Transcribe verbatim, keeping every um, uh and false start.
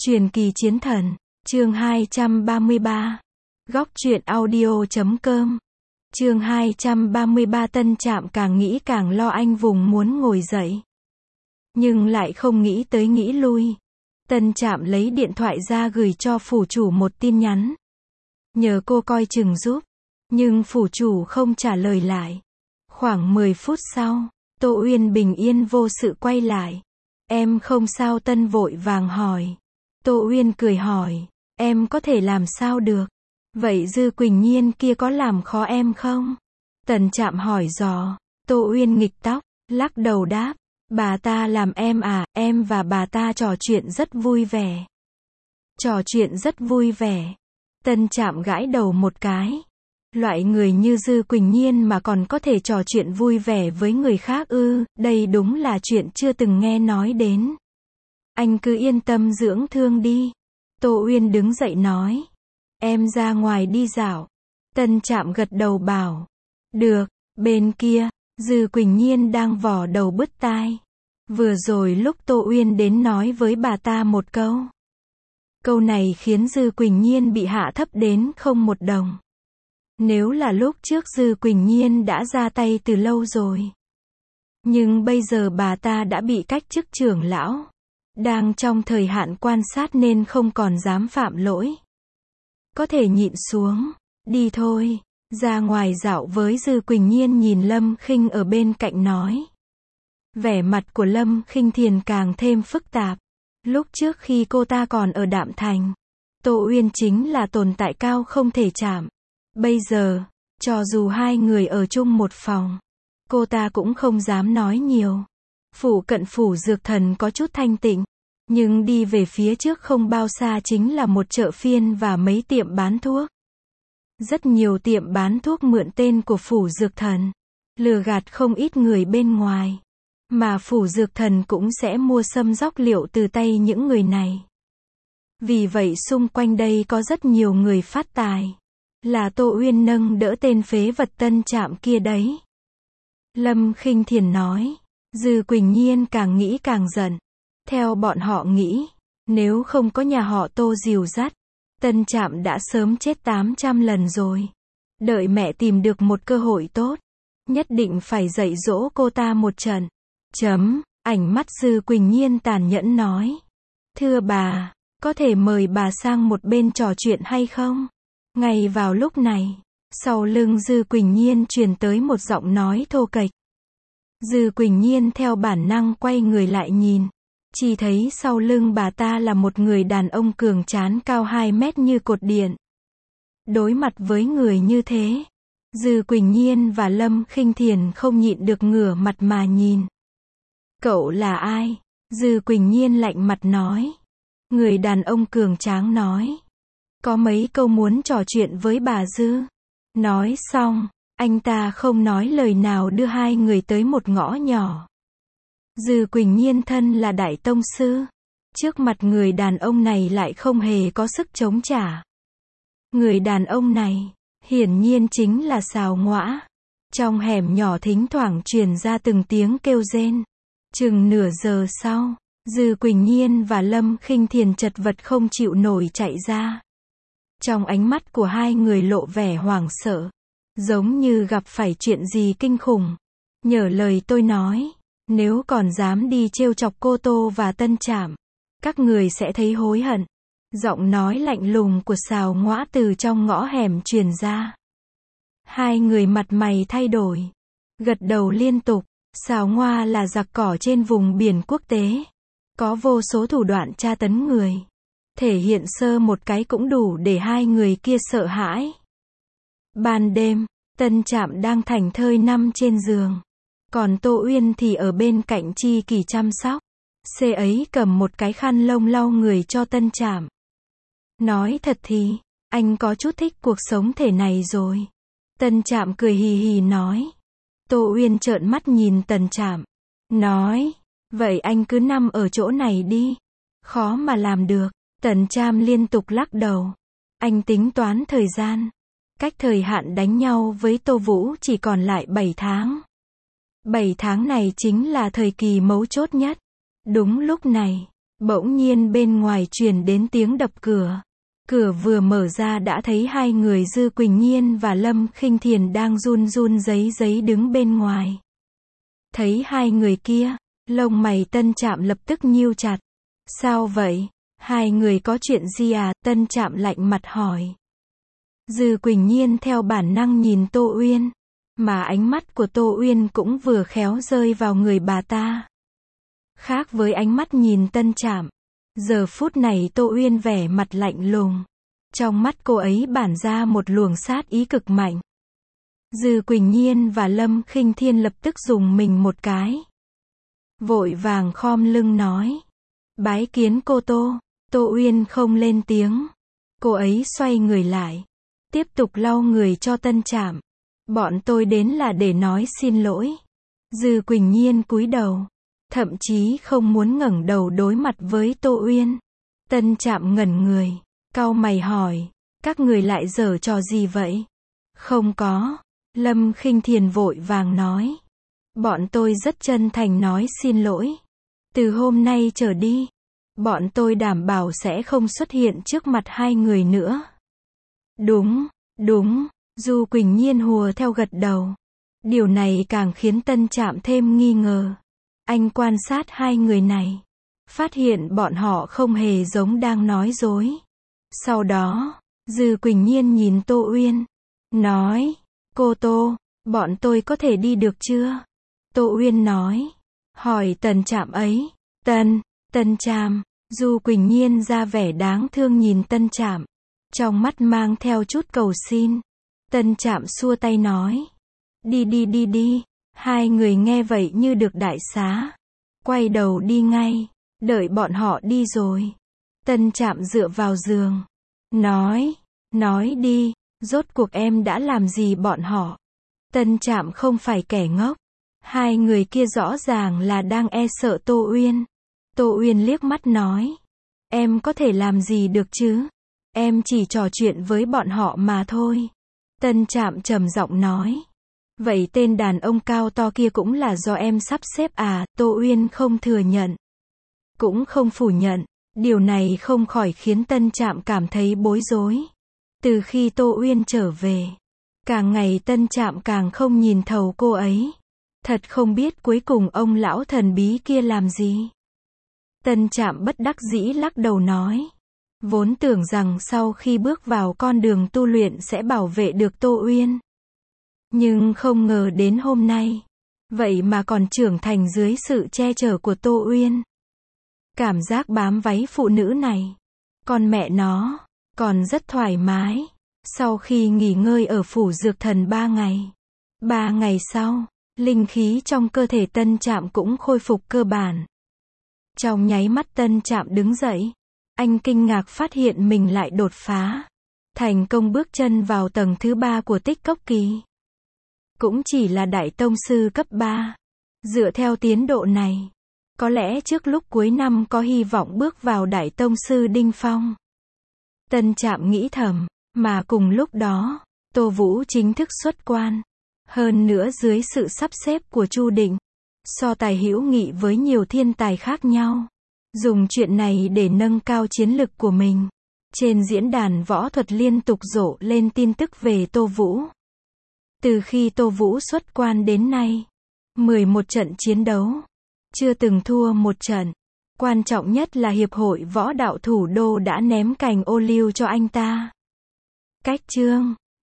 Truyền kỳ chiến thần, chương hai trăm ba mươi ba. Góc truyện audio chấm com. Chương hai trăm ba mươi ba. Tân Trạm càng nghĩ càng lo, anh vùng muốn ngồi dậy, nhưng lại không nghĩ tới nghĩ lui. Tân Trạm lấy điện thoại ra gửi cho phủ chủ một tin nhắn, nhờ cô coi chừng giúp, nhưng phủ chủ không trả lời lại. Khoảng mười phút sau, Tô Uyên bình yên vô sự quay lại. Em không sao? Tân vội vàng hỏi. Tô Uyên cười hỏi, em có thể làm sao được? Vậy Dư Quỳnh Nhiên kia có làm khó em không? Tân Trạm hỏi dò. Tô Uyên nghịch tóc, lắc đầu đáp, bà ta làm em à, em và bà ta trò chuyện rất vui vẻ. Trò chuyện rất vui vẻ. Tân Trạm gãi đầu một cái. Loại người như Dư Quỳnh Nhiên mà còn có thể trò chuyện vui vẻ với người khác ư? Đây đúng là chuyện chưa từng nghe nói đến. Anh cứ yên tâm dưỡng thương đi. Tô Uyên đứng dậy nói. Em ra ngoài đi dạo. Tân Trạm gật đầu bảo. Được. Bên kia, Dư Quỳnh Nhiên đang vò đầu bứt tai. Vừa rồi lúc Tô Uyên đến nói với bà ta một câu. Câu này khiến Dư Quỳnh Nhiên bị hạ thấp đến không một đồng. Nếu là lúc trước Dư Quỳnh Nhiên đã ra tay từ lâu rồi. Nhưng bây giờ bà ta đã bị cách chức trưởng lão. Đang trong thời hạn quan sát nên không còn dám phạm lỗi. Có thể nhịn xuống. Đi thôi. Ra ngoài dạo với Dư Quỳnh Nhiên nhìn Lâm Khinh ở bên cạnh nói. Vẻ mặt của Lâm Khinh Thiền càng thêm phức tạp. Lúc trước khi cô ta còn ở Đạm Thành, Tô Uyên chính là tồn tại cao không thể chạm. Bây giờ, cho dù hai người ở chung một phòng, cô ta cũng không dám nói nhiều. Phủ cận phủ dược thần có chút thanh tịnh, nhưng đi về phía trước không bao xa chính là một chợ phiên và mấy tiệm bán thuốc. Rất nhiều tiệm bán thuốc mượn tên của phủ dược thần, lừa gạt không ít người bên ngoài. Mà phủ dược thần cũng sẽ mua sâm dốc liệu từ tay những người này. Vì vậy xung quanh đây có rất nhiều người phát tài. Là Tô Uyên nâng đỡ tên phế vật Tân Trạm kia đấy. Lâm Khinh Thiền nói. Dư Quỳnh Nhiên càng nghĩ càng giận. Theo bọn họ nghĩ, nếu không có nhà họ Tô dìu dắt, Tân Trạm đã sớm chết tám trăm lần rồi. Đợi mẹ tìm được một cơ hội tốt, nhất định phải dạy dỗ cô ta một trận. Chấm, ảnh mắt Dư Quỳnh Nhiên tàn nhẫn nói. Thưa bà, có thể mời bà sang một bên trò chuyện hay không? Ngay vào lúc này, sau lưng Dư Quỳnh Nhiên truyền tới một giọng nói thô kệch. Dư Quỳnh Nhiên theo bản năng quay người lại nhìn. Chỉ thấy sau lưng bà ta là một người đàn ông cường tráng cao hai mét như cột điện. Đối mặt với người như thế, Dư Quỳnh Nhiên và Lâm Khinh Thiền không nhịn được ngửa mặt mà nhìn. Cậu là ai? Dư Quỳnh Nhiên lạnh mặt nói. Người đàn ông cường tráng nói. Có mấy câu muốn trò chuyện với bà Dư. Nói xong, anh ta không nói lời nào đưa hai người tới một ngõ nhỏ. Dư Quỳnh Nhiên thân là đại tông sư. Trước mặt người đàn ông này lại không hề có sức chống trả. Người đàn ông này, hiển nhiên chính là Sào Ngõa. Trong hẻm nhỏ thỉnh thoảng truyền ra từng tiếng kêu rên. Chừng nửa giờ sau, Dư Quỳnh Nhiên và Lâm Khinh Thiền chật vật không chịu nổi chạy ra. Trong ánh mắt của hai người lộ vẻ hoảng sợ, giống như gặp phải chuyện gì kinh khủng. Nhờ lời tôi nói, nếu còn dám đi trêu chọc cô Tô và Tân Trạm, các người sẽ thấy hối hận. Giọng nói lạnh lùng của Sào Ngõa từ trong ngõ hẻm truyền ra. Hai người mặt mày thay đổi, gật đầu liên tục. Sào Ngõa là giặc cỏ trên vùng biển quốc tế, có vô số thủ đoạn tra tấn người. Thể hiện sơ một cái cũng đủ để hai người kia sợ hãi. Ban đêm, Tân Trạm đang thảnh thơi nằm trên giường. Còn Tô Uyên thì ở bên cạnh Chi Kỳ chăm sóc. Xê ấy cầm một cái khăn lông lau người cho Tân Trạm. Nói thật thì, anh có chút thích cuộc sống thể này rồi. Tân Trạm cười hì hì nói. Tô Uyên trợn mắt nhìn Tân Trạm. Nói, vậy anh cứ nằm ở chỗ này đi. Khó mà làm được. Tân Trạm liên tục lắc đầu. Anh tính toán thời gian. Cách thời hạn đánh nhau với Tô Vũ chỉ còn lại bảy tháng. bảy tháng này chính là thời kỳ mấu chốt nhất. Đúng lúc này, Bỗng nhiên bên ngoài truyền đến tiếng đập cửa. Cửa vừa mở ra đã thấy hai người Dư Quỳnh Nhiên và Lâm Khinh Thiền đang run run rẩy rẩy đứng bên ngoài. Thấy hai người kia, lông mày Tân Trạm lập tức nhíu chặt. Sao vậy? Hai người có chuyện gì à? Tân Trạm lạnh mặt hỏi. Dư Quỳnh Nhiên theo bản năng nhìn Tô Uyên, mà ánh mắt của Tô Uyên cũng vừa khéo rơi vào người bà ta. Khác với ánh mắt nhìn Tân Trạm, giờ phút này Tô Uyên vẻ mặt lạnh lùng. Trong mắt cô ấy bản ra một luồng sát ý cực mạnh. Dư Quỳnh Nhiên và Lâm Khinh Thiên lập tức dùng mình một cái. Vội vàng khom lưng nói. Bái kiến cô Tô. Tô Uyên không lên tiếng. Cô ấy xoay người lại, tiếp tục lau người cho Tân Trạm. Bọn tôi đến là để nói xin lỗi. Dư Quỳnh Nhiên cúi đầu, thậm chí không muốn ngẩng đầu đối mặt với Tô Uyên. Tân Trạm ngẩn người, cau mày hỏi, các người lại giở trò gì vậy? Không có. Lâm Khinh Thiền vội vàng nói. Bọn tôi rất chân thành nói xin lỗi. Từ hôm nay trở đi, bọn tôi đảm bảo sẽ không xuất hiện trước mặt hai người nữa. Đúng, đúng, Du Quỳnh Nhiên hùa theo gật đầu. Điều này càng khiến Tân Trạm thêm nghi ngờ. Anh quan sát hai người này, phát hiện bọn họ không hề giống đang nói dối. Sau đó, Dư Quỳnh Nhiên nhìn Tô Uyên, nói, cô Tô, bọn tôi có thể đi được chưa? Tô Uyên nói, hỏi Tân Trạm ấy. Tân, Tân Trạm. Du Quỳnh Nhiên ra vẻ đáng thương nhìn Tân Trạm, trong mắt mang theo chút cầu xin. Tân Trạm xua tay nói, đi đi đi đi. Hai người nghe vậy như được đại xá, quay đầu đi ngay. Đợi bọn họ đi rồi, Tân Trạm dựa vào giường, nói, nói đi, rốt cuộc em đã làm gì bọn họ? Tân Trạm không phải kẻ ngốc, hai người kia rõ ràng là đang e sợ Tô Uyên. Tô Uyên liếc mắt nói, em có thể làm gì được chứ? Em chỉ trò chuyện với bọn họ mà thôi. Tân Trạm trầm giọng nói, vậy tên đàn ông cao to kia cũng là do em sắp xếp à? Tô Uyên không thừa nhận, cũng không phủ nhận. Điều này không khỏi khiến Tân Trạm cảm thấy bối rối. Từ khi Tô Uyên trở về, càng ngày Tân Trạm càng không nhìn thấu cô ấy. Thật không biết cuối cùng ông lão thần bí kia làm gì. Tân Trạm bất đắc dĩ lắc đầu nói, vốn tưởng rằng sau khi bước vào con đường tu luyện sẽ bảo vệ được Tô Uyên, nhưng không ngờ đến hôm nay, vậy mà còn trưởng thành dưới sự che chở của Tô Uyên. Cảm giác bám váy phụ nữ này, con mẹ nó, còn rất thoải mái. Sau khi nghỉ ngơi ở phủ dược thần ba ngày, ba ngày sau, linh khí trong cơ thể Tân Trạm cũng khôi phục cơ bản. Trong nháy mắt Tân Trạm đứng dậy, anh kinh ngạc phát hiện mình lại đột phá, thành công bước chân vào tầng thứ ba của Tích Cốc Kỳ. Cũng chỉ là đại tông sư cấp ba. Dựa theo tiến độ này, có lẽ trước lúc cuối năm có hy vọng bước vào đại tông sư đỉnh phong. Tân Trạm nghĩ thầm, mà cùng lúc đó, Tô Vũ chính thức xuất quan. Hơn nữa dưới sự sắp xếp của Chu Định, so tài hữu nghị với nhiều thiên tài khác nhau, dùng chuyện này để nâng cao chiến lực của mình. Trên diễn đàn võ thuật liên tục rộ lên tin tức về Tô Vũ. Từ khi Tô Vũ xuất quan đến nay, mười một trận chiến đấu, chưa từng thua một trận. Quan trọng nhất là Hiệp hội Võ đạo Thủ đô đã ném cành ô liu cho anh ta. Cách chương